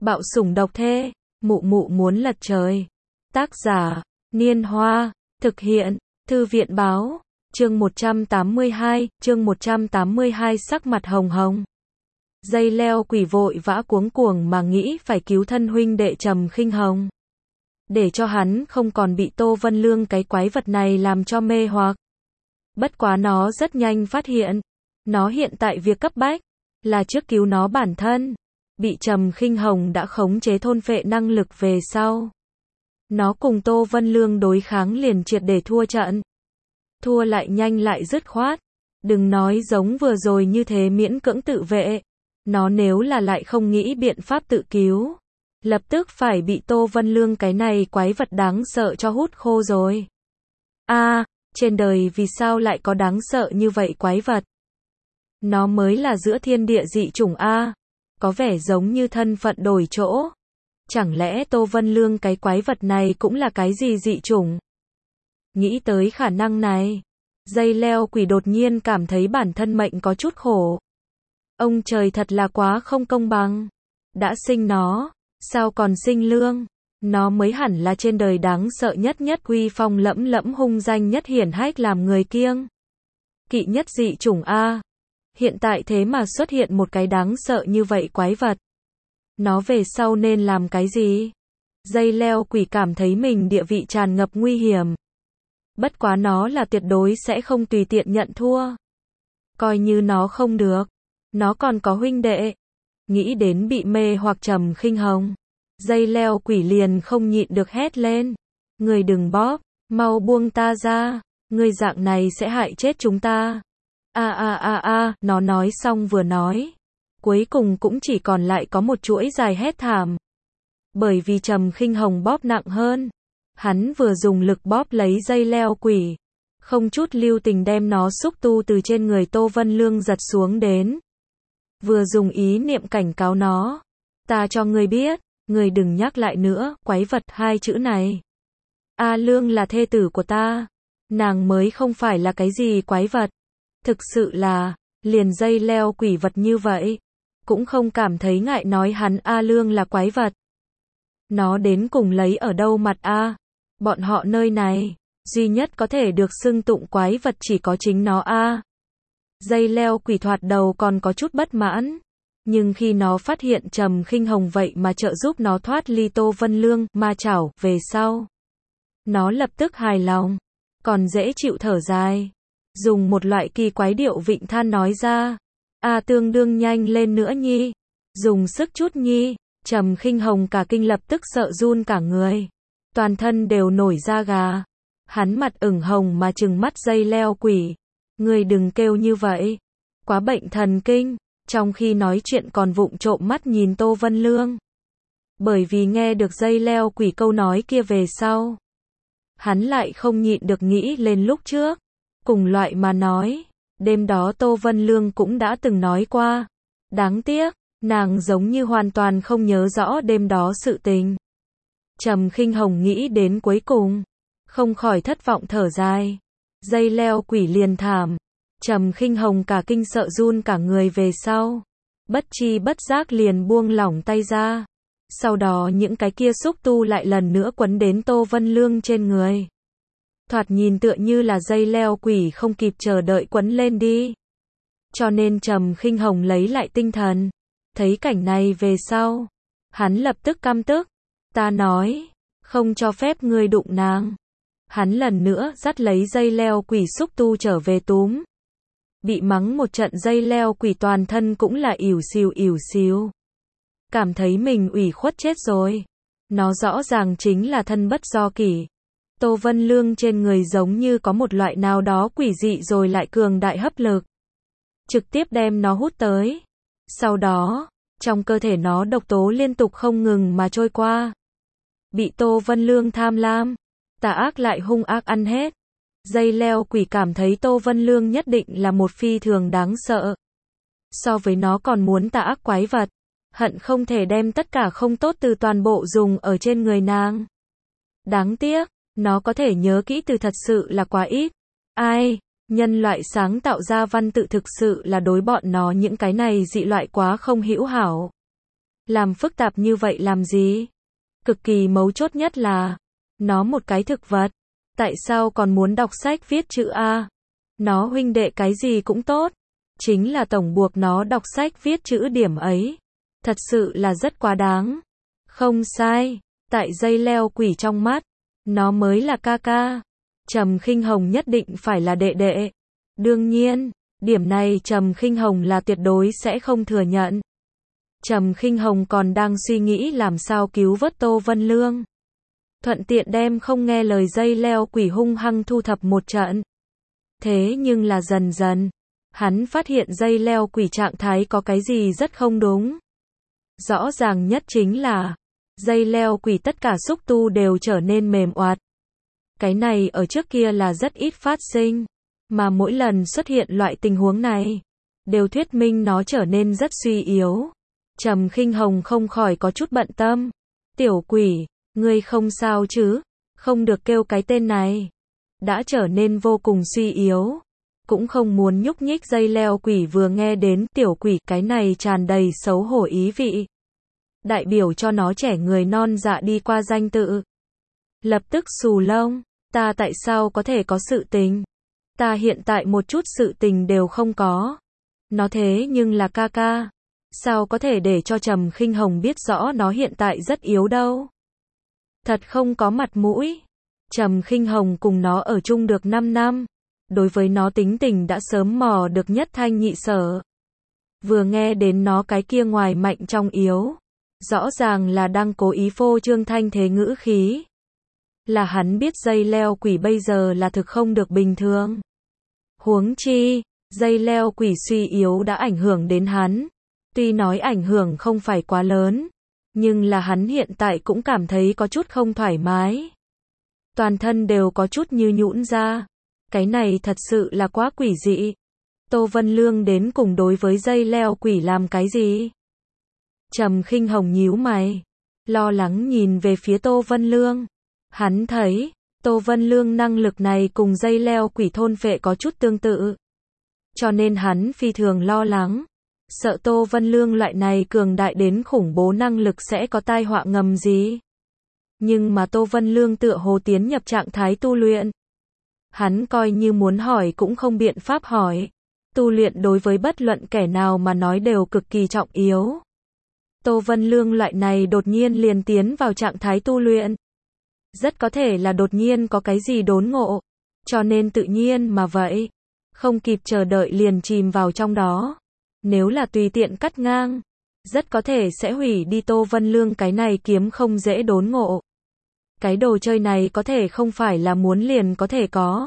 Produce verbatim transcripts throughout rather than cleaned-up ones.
Bạo sủng độc thê, mụ mụ muốn lật trời. Tác giả, Niên Hoa, thực hiện, Thư viện Báo, chương một trăm tám mươi hai, chương một trăm tám mươi hai sắc mặt hồng hồng. Dây leo quỷ vội vã cuống cuồng mà nghĩ phải cứu thân huynh đệ Trầm Khinh Hồng. Để cho hắn không còn bị Tô Vân Lương cái quái vật này làm cho mê hoặc. Bất quá nó rất nhanh phát hiện, nó hiện tại việc cấp bách, là trước cứu nó bản thân. Bị Trầm Khinh Hồng đã khống chế thôn phệ năng lực về sau. Nó cùng Tô Vân Lương đối kháng liền triệt để thua trận. Thua lại nhanh lại dứt khoát. Đừng nói giống vừa rồi như thế miễn cưỡng tự vệ. Nó nếu là lại không nghĩ biện pháp tự cứu, lập tức phải bị Tô Vân Lương cái này quái vật đáng sợ cho hút khô rồi. A, à, trên đời vì sao lại có đáng sợ như vậy quái vật? Nó mới là giữa thiên địa dị chủng A. Có vẻ giống như thân phận đổi chỗ. Chẳng lẽ Tô Vân Lương cái quái vật này cũng là cái gì dị chủng? Nghĩ tới khả năng này, dây leo quỷ đột nhiên cảm thấy bản thân mệnh có chút khổ. Ông trời thật là quá không công bằng. Đã sinh nó, sao còn sinh lương? Nó mới hẳn là trên đời đáng sợ nhất nhất uy phong lẫm lẫm hung danh nhất hiển hách làm người kiêng kỵ nhất dị chủng A. Hiện tại thế mà xuất hiện một cái đáng sợ như vậy quái vật. Nó về sau nên làm cái gì? Dây leo quỷ cảm thấy mình địa vị tràn ngập nguy hiểm. Bất quá nó là tuyệt đối sẽ không tùy tiện nhận thua. Coi như nó không được, nó còn có huynh đệ. Nghĩ đến bị mê hoặc Trầm Khinh Hồng, dây leo quỷ liền không nhịn được hét lên. Người đừng bóp, mau buông ta ra, người dạng này sẽ hại chết chúng ta. A a a a, nó nói xong vừa nói. Cuối cùng cũng chỉ còn lại có một chuỗi dài hét thảm. Bởi vì Trầm Khinh Hồng bóp nặng hơn. Hắn vừa dùng lực bóp lấy dây leo quỷ. Không chút lưu tình đem nó xúc tu từ trên người Tô Vân Lương giật xuống đến. Vừa dùng ý niệm cảnh cáo nó. Ta cho ngươi biết, ngươi đừng nhắc lại nữa, quái vật hai chữ này. A Lương là thê tử của ta. Nàng mới không phải là cái gì quái vật. Thực sự là, liền dây leo quỷ vật như vậy, cũng không cảm thấy ngại nói hắn A Lương là quái vật. Nó đến cùng lấy ở đâu mặt A? Bọn họ nơi này, duy nhất có thể được xưng tụng quái vật chỉ có chính nó A. Dây leo quỷ thoạt đầu còn có chút bất mãn, nhưng khi nó phát hiện Trầm Khinh Hồng vậy mà trợ giúp nó thoát ly Tô Vân Lương, ma chảo, về sau. Nó lập tức hài lòng, còn dễ chịu thở dài. Dùng một loại kỳ quái điệu vịnh than nói ra. A tương đương nhanh lên nữa nhi. Dùng sức chút nhi. Trầm Khinh Hồng cả kinh lập tức sợ run cả người. Toàn thân đều nổi da gà. Hắn mặt ửng hồng mà trừng mắt dây leo quỷ. Ngươi đừng kêu như vậy. Quá bệnh thần kinh. Trong khi nói chuyện còn vụng trộm mắt nhìn Tô Vân Lương. Bởi vì nghe được dây leo quỷ câu nói kia về sau. Hắn lại không nhịn được nghĩ lên lúc trước. Cùng loại mà nói, đêm đó Tô Vân Lương cũng đã từng nói qua. Đáng tiếc, nàng giống như hoàn toàn không nhớ rõ đêm đó sự tình. Trầm Khinh Hồng nghĩ đến cuối cùng, không khỏi thất vọng thở dài. Dây leo quỷ liền thảm. Trầm Khinh Hồng cả kinh sợ run cả người về sau. Bất chi bất giác liền buông lỏng tay ra. Sau đó những cái kia xúc tu lại lần nữa quấn đến Tô Vân Lương trên người. Thoạt nhìn tựa như là dây leo quỷ không kịp chờ đợi quấn lên đi. Cho nên Trầm Khinh Hồng lấy lại tinh thần. Thấy cảnh này về sau, hắn lập tức căm tức. Ta nói, không cho phép ngươi đụng nàng. Hắn lần nữa dắt lấy dây leo quỷ xúc tu trở về túm. Bị mắng một trận dây leo quỷ toàn thân cũng là ỉu xìu ỉu xìu. Cảm thấy mình ủy khuất chết rồi. Nó rõ ràng chính là thân bất do kỷ. Tô Vân Lương trên người giống như có một loại nào đó quỷ dị rồi lại cường đại hấp lực. Trực tiếp đem nó hút tới. Sau đó, trong cơ thể nó độc tố liên tục không ngừng mà trôi qua. Bị Tô Vân Lương tham lam, tà ác lại hung ác ăn hết. Dây leo quỷ cảm thấy Tô Vân Lương nhất định là một phi thường đáng sợ. So với nó còn muốn tà ác quái vật. Hận không thể đem tất cả không tốt từ toàn bộ dùng ở trên người nàng. Đáng tiếc. Nó có thể nhớ kỹ từ thật sự là quá ít. Ai, nhân loại sáng tạo ra văn tự thực sự là đối bọn nó những cái này dị loại quá không hữu hảo. Làm phức tạp như vậy làm gì? Cực kỳ mấu chốt nhất là, nó một cái thực vật. Tại sao còn muốn đọc sách viết chữ A? Nó huynh đệ cái gì cũng tốt. Chính là tổng buộc nó đọc sách viết chữ điểm ấy. Thật sự là rất quá đáng. Không sai, tại dây leo quỷ trong mắt, nó mới là ca ca. Trầm Khinh Hồng nhất định phải là đệ đệ. Đương nhiên, điểm này Trầm Khinh Hồng là tuyệt đối sẽ không thừa nhận. Trầm Khinh Hồng còn đang suy nghĩ làm sao cứu vớt Tô Vân Lương. Thuận tiện đem không nghe lời dây leo quỷ hung hăng thu thập một trận. Thế nhưng là dần dần, hắn phát hiện dây leo quỷ trạng thái có cái gì rất không đúng. Rõ ràng nhất chính là, dây leo quỷ tất cả xúc tu đều trở nên mềm oạt. Cái này ở trước kia là rất ít phát sinh, mà mỗi lần xuất hiện loại tình huống này, đều thuyết minh nó trở nên rất suy yếu. Trầm Khinh Hồng không khỏi có chút bận tâm. Tiểu quỷ, ngươi không sao chứ? Không được kêu cái tên này. Đã trở nên vô cùng suy yếu. Cũng không muốn nhúc nhích dây leo quỷ vừa nghe đến tiểu quỷ cái này tràn đầy xấu hổ ý vị. Đại biểu cho nó trẻ người non dạ đi qua danh tự. Lập tức xù lông, ta tại sao có thể có sự tình? Ta hiện tại một chút sự tình đều không có. Nó thế nhưng là ca ca. Sao có thể để cho Trầm Khinh Hồng biết rõ nó hiện tại rất yếu đâu? Thật không có mặt mũi. Trầm Khinh Hồng cùng nó ở chung được năm năm. Đối với nó tính tình đã sớm mò được nhất thanh nhị sở. Vừa nghe đến nó cái kia ngoài mạnh trong yếu. Rõ ràng là đang cố ý phô trương thanh thế ngữ khí. Là hắn biết dây leo quỷ bây giờ là thực không được bình thường. Huống chi, dây leo quỷ suy yếu đã ảnh hưởng đến hắn. Tuy nói ảnh hưởng không phải quá lớn, nhưng là hắn hiện tại cũng cảm thấy có chút không thoải mái. Toàn thân đều có chút như nhũn ra. Cái này thật sự là quá quỷ dị. Tô Vân Lương đến cùng đối với dây leo quỷ làm cái gì? Trầm Khinh Hồng nhíu mày, lo lắng nhìn về phía Tô Vân Lương. Hắn thấy, Tô Vân Lương năng lực này cùng dây leo quỷ thôn phệ có chút tương tự. Cho nên hắn phi thường lo lắng. Sợ Tô Vân Lương loại này cường đại đến khủng bố năng lực sẽ có tai họa ngầm gì. Nhưng mà Tô Vân Lương tựa hồ tiến nhập trạng thái tu luyện. Hắn coi như muốn hỏi cũng không biện pháp hỏi. Tu luyện đối với bất luận kẻ nào mà nói đều cực kỳ trọng yếu. Tô Vân Lương loại này đột nhiên liền tiến vào trạng thái tu luyện. Rất có thể là đột nhiên có cái gì đốn ngộ. Cho nên tự nhiên mà vậy. Không kịp chờ đợi liền chìm vào trong đó. Nếu là tùy tiện cắt ngang, rất có thể sẽ hủy đi Tô Vân Lương cái này kiếm không dễ đốn ngộ. Cái đồ chơi này có thể không phải là muốn liền có thể có.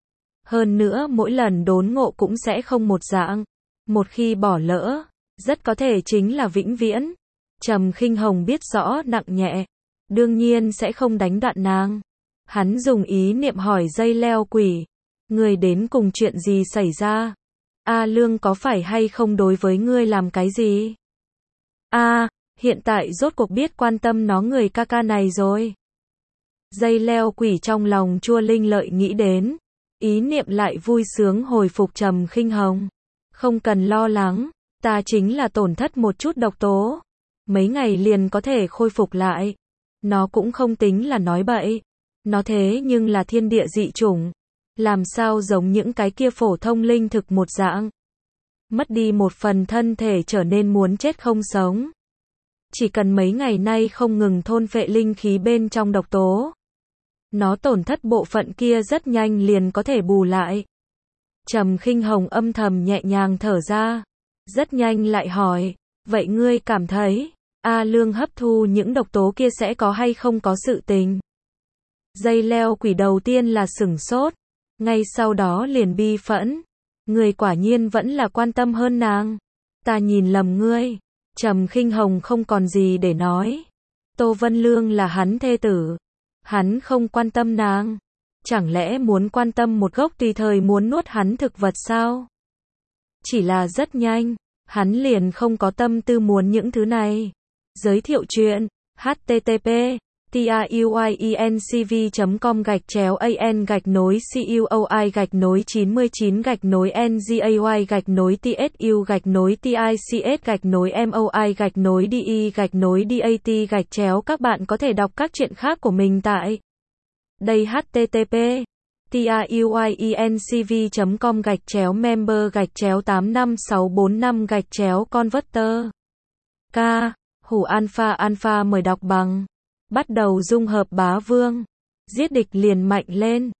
Hơn nữa mỗi lần đốn ngộ cũng sẽ không một dạng. Một khi bỏ lỡ, rất có thể chính là vĩnh viễn. Trầm Khinh Hồng biết rõ nặng nhẹ, đương nhiên sẽ không đánh đoạn nàng. Hắn dùng ý niệm hỏi dây leo quỷ, người đến cùng chuyện gì xảy ra? A Lương có phải hay không đối với ngươi làm cái gì? A, hiện tại rốt cuộc biết quan tâm nó người ca ca này rồi. Dây leo quỷ trong lòng chua linh lợi nghĩ đến, ý niệm lại vui sướng hồi phục Trầm Khinh Hồng. Không cần lo lắng, ta chính là tổn thất một chút độc tố. Mấy ngày liền có thể khôi phục lại. Nó cũng không tính là nói bậy. Nó thế nhưng là thiên địa dị chủng. Làm sao giống những cái kia phổ thông linh thực một dạng. Mất đi một phần thân thể trở nên muốn chết không sống. Chỉ cần mấy ngày nay không ngừng thôn phệ linh khí bên trong độc tố. Nó tổn thất bộ phận kia rất nhanh liền có thể bù lại. Trầm Khinh Hồng âm thầm nhẹ nhàng thở ra. Rất nhanh lại hỏi, vậy ngươi cảm thấy, A Lương hấp thu những độc tố kia sẽ có hay không có sự tình? Dây leo quỷ đầu tiên là sửng sốt. Ngay sau đó liền bi phẫn. Người quả nhiên vẫn là quan tâm hơn nàng. Ta nhìn lầm ngươi. Trầm Khinh Hồng không còn gì để nói. Tô Vân Lương là hắn thê tử. Hắn không quan tâm nàng. Chẳng lẽ muốn quan tâm một gốc tùy thời muốn nuốt hắn thực vật sao? Chỉ là rất nhanh, hắn liền không có tâm tư muốn những thứ này. Giới thiệu chuyện, H T T P tiuyencv.com gạch chéo an gạch nối cuoi gạch nối chín mươi chín gạch nối ngay gạch nối tsu gạch nối tics gạch nối moi gạch nối de gạch nối dat gạch chéo. Các bạn có thể đọc các truyện khác của mình tại đây. http tiuyencv.com gạch chéo member gạch chéo tám năm sáu bốn năm gạch chéo converter. K. Hủ alpha alpha mời đọc bằng. Bắt đầu dung hợp bá vương. Giết địch liền mạnh lên.